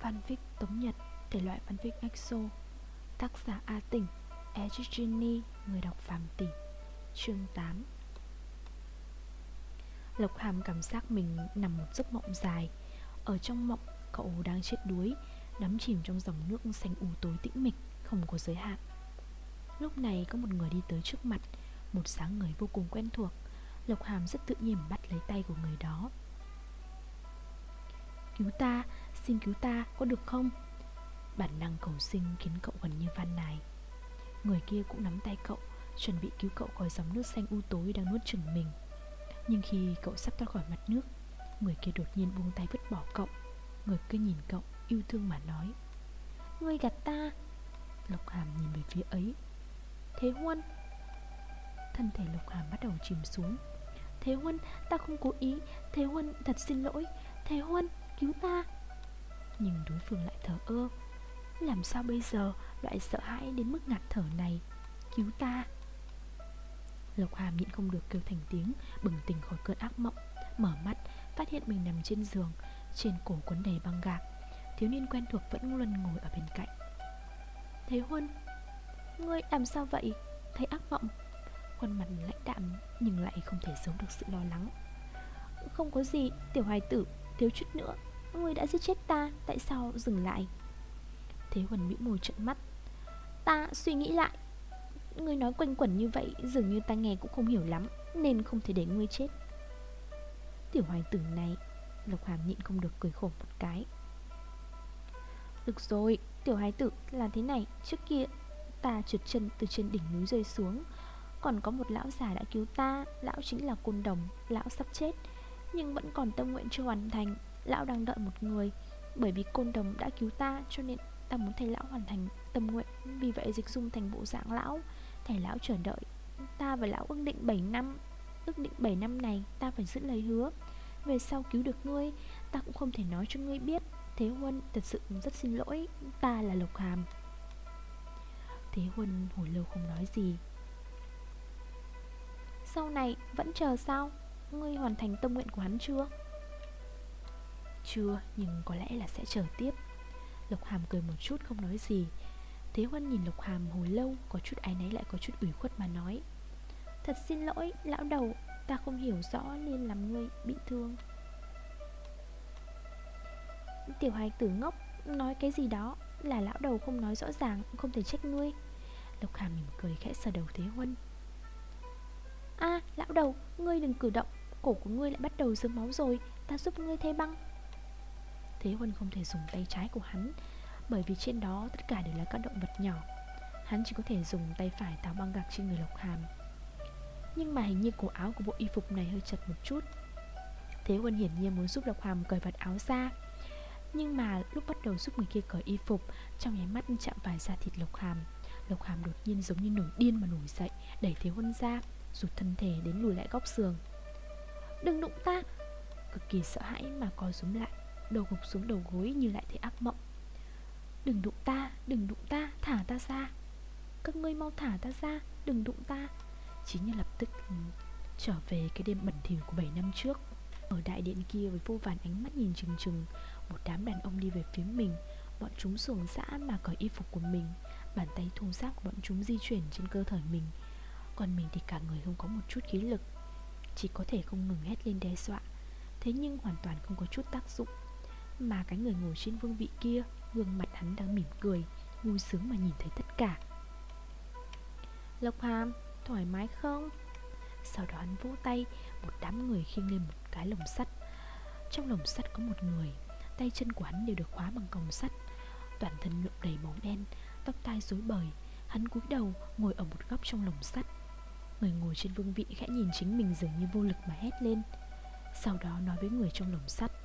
Fanfic Tống Nhật, thể loại fanfic EXO. Tác giả A Tỉnh, Egini, người đọc Phàm Tỷ. Chương 8. Lộc Hàm cảm giác mình nằm một giấc mộng dài. Ở trong mộng, cậu đang chết đuối, đắm chìm trong dòng nước xanh u tối tĩnh mịch, không có giới hạn. Lúc này có một người đi tới trước mặt, một dáng người vô cùng quen thuộc. Lộc Hàm rất tự nhiên bắt lấy tay của người đó. Cứu ta, xin cứu ta, có được không? Bản năng cầu sinh khiến cậu gần như van nài. Người kia cũng nắm tay cậu, chuẩn bị cứu cậu khỏi dòng nước xanh u tối đang nuốt chửng mình. Nhưng khi cậu sắp thoát khỏi mặt nước, người kia đột nhiên buông tay vứt bỏ cậu. Người kia nhìn cậu, yêu thương mà nói: Ngươi gạt ta. Lộc Hàm nhìn về phía ấy. Thế Huân. Thân thể Lộc Hàm bắt đầu chìm xuống. Thế Huân, ta không cố ý. Thế Huân, thật xin lỗi. Thế Huân, cứu ta. Nhưng đối phương lại thờ ơ. Làm sao bây giờ? Loại sợ hãi đến mức ngạt thở này. Cứu ta. Lộc Hàm nhịn không được kêu thành tiếng, bừng tỉnh khỏi cơn ác mộng. Mở mắt, phát hiện mình nằm trên giường, trên cổ quấn đầy băng gạc. Thiếu niên quen thuộc vẫn luôn ngồi ở bên cạnh. Thế Huân, ngươi làm sao vậy? Thấy ác mộng. Khuôn mặt lãnh đạm nhưng lại không thể giấu được sự lo lắng. Không có gì, tiểu hài tử, thiếu chút nữa ngươi đã giết chết ta, tại sao dừng lại? Thế Huân bĩu môi trợn mắt. Ta suy nghĩ lại, ngươi nói quanh quẩn như vậy dường như ta nghe cũng không hiểu lắm, nên không thể để ngươi chết. Tiểu hài tử này. Lộc Hàm nhịn không được cười khổ một cái. Được rồi, tiểu hài tử là thế này. Trước kia ta trượt chân từ trên đỉnh núi rơi xuống, còn có một lão già đã cứu ta. Lão chính là Côn Đồng. Lão sắp chết nhưng vẫn còn tâm nguyện chưa hoàn thành. Lão đang đợi một người. Bởi vì Côn Đồng đã cứu ta, cho nên ta muốn thầy lão hoàn thành tâm nguyện. Vì vậy dịch dung thành bộ dạng lão. Thầy lão chờ đợi. Ta và lão ước định 7 năm. Ước định 7 năm này ta phải giữ lời hứa. Về sau cứu được ngươi, ta cũng không thể nói cho ngươi biết. Thế Huân, thật sự rất xin lỗi. Ta là Lộc Hàm. Thế Huân hồi lâu không nói gì. Sau này vẫn chờ sao? Ngươi hoàn thành tâm nguyện của hắn chưa? Chưa, nhưng có lẽ là sẽ chờ tiếp. Lộc Hàm cười một chút không nói gì. Thế Huân nhìn Lộc Hàm hồi lâu, có chút áy náy lại có chút ủy khuất mà nói: Thật xin lỗi, lão đầu, ta không hiểu rõ nên làm ngươi bị thương. Tiểu hài tử ngốc, nói cái gì đó, là lão đầu không nói rõ ràng, không thể trách ngươi. Lộc Hàm mỉm cười khẽ sờ đầu Thế Huân. Lão đầu, ngươi đừng cử động, cổ của ngươi lại bắt đầu rớm máu rồi, ta giúp ngươi thay băng. Thế Huân không thể dùng tay trái của hắn, bởi vì trên đó tất cả đều là các động vật nhỏ. Hắn chỉ có thể dùng tay phải tháo băng gạc trên người Lộc Hàm. Nhưng mà hình như cổ áo của bộ y phục này hơi chật một chút. Thế Huân hiển nhiên muốn giúp Lộc Hàm cởi vạt áo ra. Nhưng mà lúc bắt đầu giúp người kia cởi y phục, trong nháy mắt chạm phải da thịt Lộc Hàm. Lộc Hàm đột nhiên giống như nổi điên mà nổi dậy, đẩy Thế Huân ra, rụt thân thể đến lùi lại góc giường. Đừng đụng ta. Cực kỳ sợ hãi mà co rúm lại, đầu gục xuống đầu gối như lại thấy ác mộng. Đừng đụng ta, đừng đụng ta, thả ta ra. Các ngươi mau thả ta ra, đừng đụng ta. Chính như lập tức trở về cái đêm bẩn thỉu của 7 năm trước. Ở đại điện kia với vô vàn ánh mắt nhìn chừng chừng, một đám đàn ông đi về phía mình. Bọn chúng xuồng dã mà cởi y phục của mình, bàn tay thô ráp của bọn chúng di chuyển trên cơ thể mình. Còn mình thì cả người không có một chút khí lực, chỉ có thể không ngừng hét lên đe dọa. Thế nhưng hoàn toàn không có chút tác dụng. Mà cái người ngồi trên vương vị kia, gương mặt hắn đang mỉm cười, vui sướng mà nhìn thấy tất cả. Lộc Hàm, thoải mái không? Sau đó hắn vỗ tay, một đám người khiêng lên một cái lồng sắt. Trong lồng sắt có một người, tay chân của hắn đều được khóa bằng còng sắt, toàn thân nhuộm đầy máu đen, tóc tai rối bời. Hắn cúi đầu ngồi ở một góc trong lồng sắt. Người ngồi trên vương vị khẽ nhìn chính mình dường như vô lực mà hét lên. Sau đó nói với người trong lồng sắt: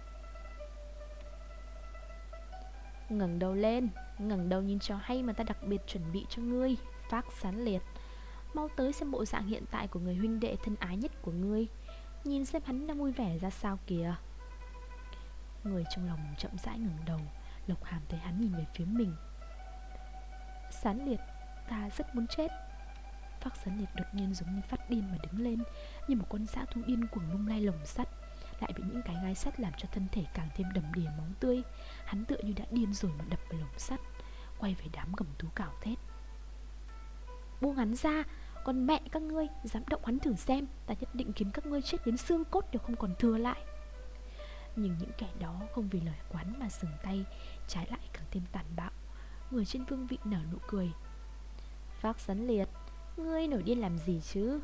Ngẩng đầu lên, ngẩng đầu nhìn cho hay mà ta đặc biệt chuẩn bị cho ngươi, Phác Sán Liệt. Mau tới xem bộ dạng hiện tại của người huynh đệ thân ái nhất của ngươi. Nhìn xem hắn đang vui vẻ ra sao kìa. Người trong lòng chậm rãi ngẩng đầu. Lộc Hàm thấy hắn nhìn về phía mình. Sán Liệt, ta rất muốn chết. Phác Sán Liệt đột nhiên giống như phát điên mà đứng lên, như một con dã thú điên cuồng lung lay lồng sắt, lại bị những cái ngai sắt làm cho thân thể càng thêm đầm đìa máu tươi. Hắn tựa như đã điên rồi mà đập vào lồng sắt, quay về đám cầm thú cào thét: buông hắn ra, còn mẹ các ngươi dám động hắn thử xem, ta nhất định khiến các ngươi chết đến xương cốt đều không còn thừa lại. Nhưng những kẻ đó không vì lời quán mà dừng tay, trái lại càng thêm tàn bạo. Người trên vương vị nở nụ cười: Phác Sấn Liệt, ngươi nổi điên làm gì chứ?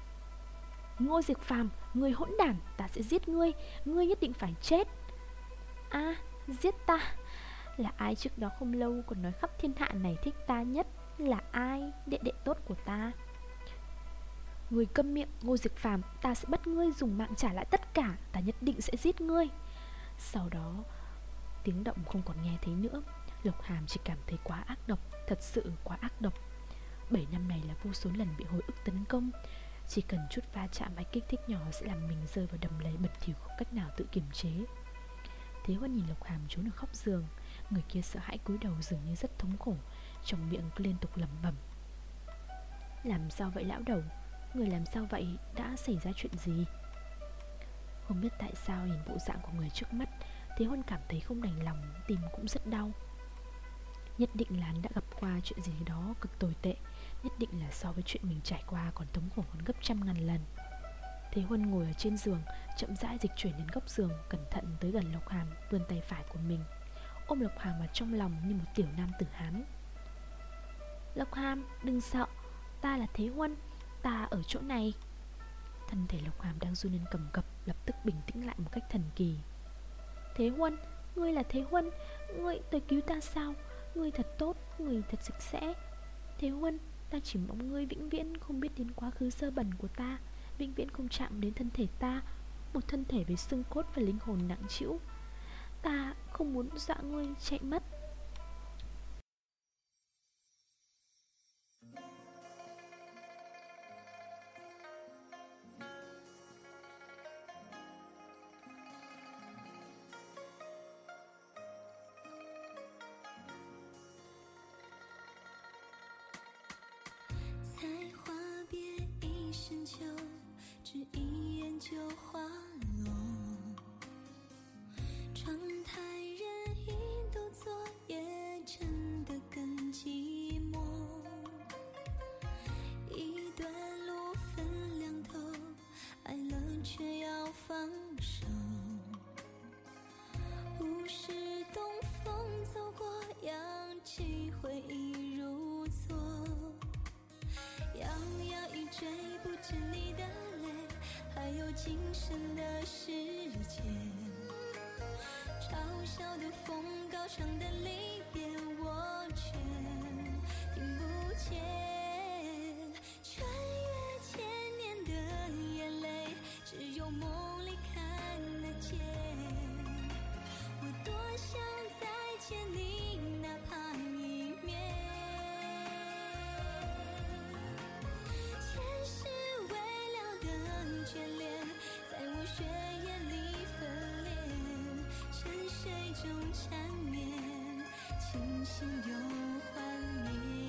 Ngô Diệp Phàm, ngươi hỗn đản, ta sẽ giết ngươi, ngươi nhất định phải chết. À, giết ta? Là ai trước đó không lâu còn nói khắp thiên hạ này thích ta nhất? Là ai, đệ đệ tốt của ta? Ngươi câm miệng, Ngô Diệp Phàm, ta sẽ bắt ngươi dùng mạng trả lại tất cả, ta nhất định sẽ giết ngươi. Sau đó, tiếng động không còn nghe thấy nữa. Lộc Hàm chỉ cảm thấy quá ác độc, thật sự quá ác độc. 7 năm này là vô số lần bị hồi ức tấn công. Chỉ cần chút va chạm hay kích thích nhỏ sẽ làm mình rơi vào đầm lầy bẩn thỉu không cách nào tự kiềm chế. Thế Huân nhìn Lộc Hàm trốn ở góc giường. Người kia sợ hãi cúi đầu dường như rất thống khổ, trong miệng cứ liên tục lẩm bẩm: làm sao vậy lão đầu? Người làm sao vậy? Đã xảy ra chuyện gì? Không biết tại sao nhìn bộ dạng của người trước mắt, Thế Huân cảm thấy không đành lòng, tim cũng rất đau. Nhất định là hắn đã gặp qua chuyện gì đó cực tồi tệ, nhất định là so với chuyện mình trải qua còn thống khổ hơn gấp trăm ngàn lần. Thế Huân ngồi ở trên giường, chậm rãi dịch chuyển đến góc giường, cẩn thận tới gần Lộc Hàm, vươn tay phải của mình, ôm Lộc Hàm vào trong lòng như một tiểu nam tử Hán. Lộc Hàm, đừng sợ, ta là Thế Huân, ta ở chỗ này. Thân thể Lộc Hàm đang run lên cầm cập, lập tức bình tĩnh lại một cách thần kỳ. Thế Huân, ngươi là Thế Huân, ngươi tới cứu ta sao? Ngươi thật tốt, ngươi thật sạch sẽ. Thế Huân, ta chỉ mong ngươi vĩnh viễn không biết đến quá khứ sơ bẩn của ta, vĩnh viễn không chạm đến thân thể ta, một thân thể với xương cốt và linh hồn nặng trĩu. Ta không muốn dọa ngươi chạy mất. 今生的世界，嘲笑的风，高唱的离别，我却听不见。穿越千年的眼泪，只有梦里看得见。我多想再见你，哪怕一面。前世未了的眷恋，在我血液里分裂，沉睡中缠绵，清醒又幻灭。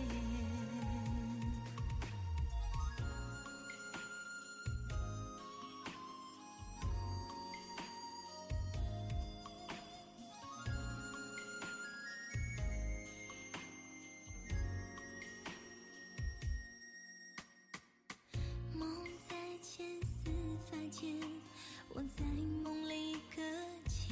梦在千丝发间，我在梦里搁浅。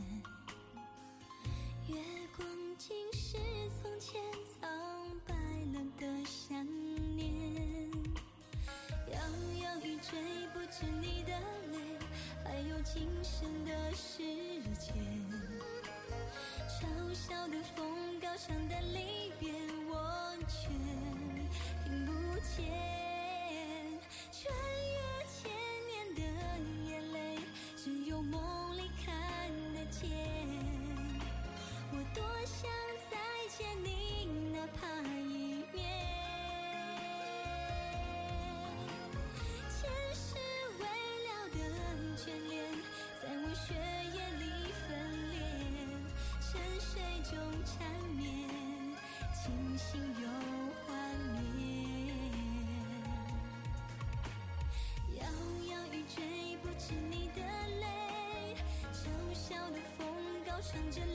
月光竟是从前苍白了的想念。摇摇欲坠，不止你的泪，还有今生的时间。嘲笑的风，高唱的离别，我却听不见。穿越千年的眼泪，只有梦里看得见。我多想再见你，哪怕一面。前世未了的眷恋，在我血液里分裂，沉睡中缠绵，清醒又幻灭。摇摇欲坠，不止你的泪， 唱着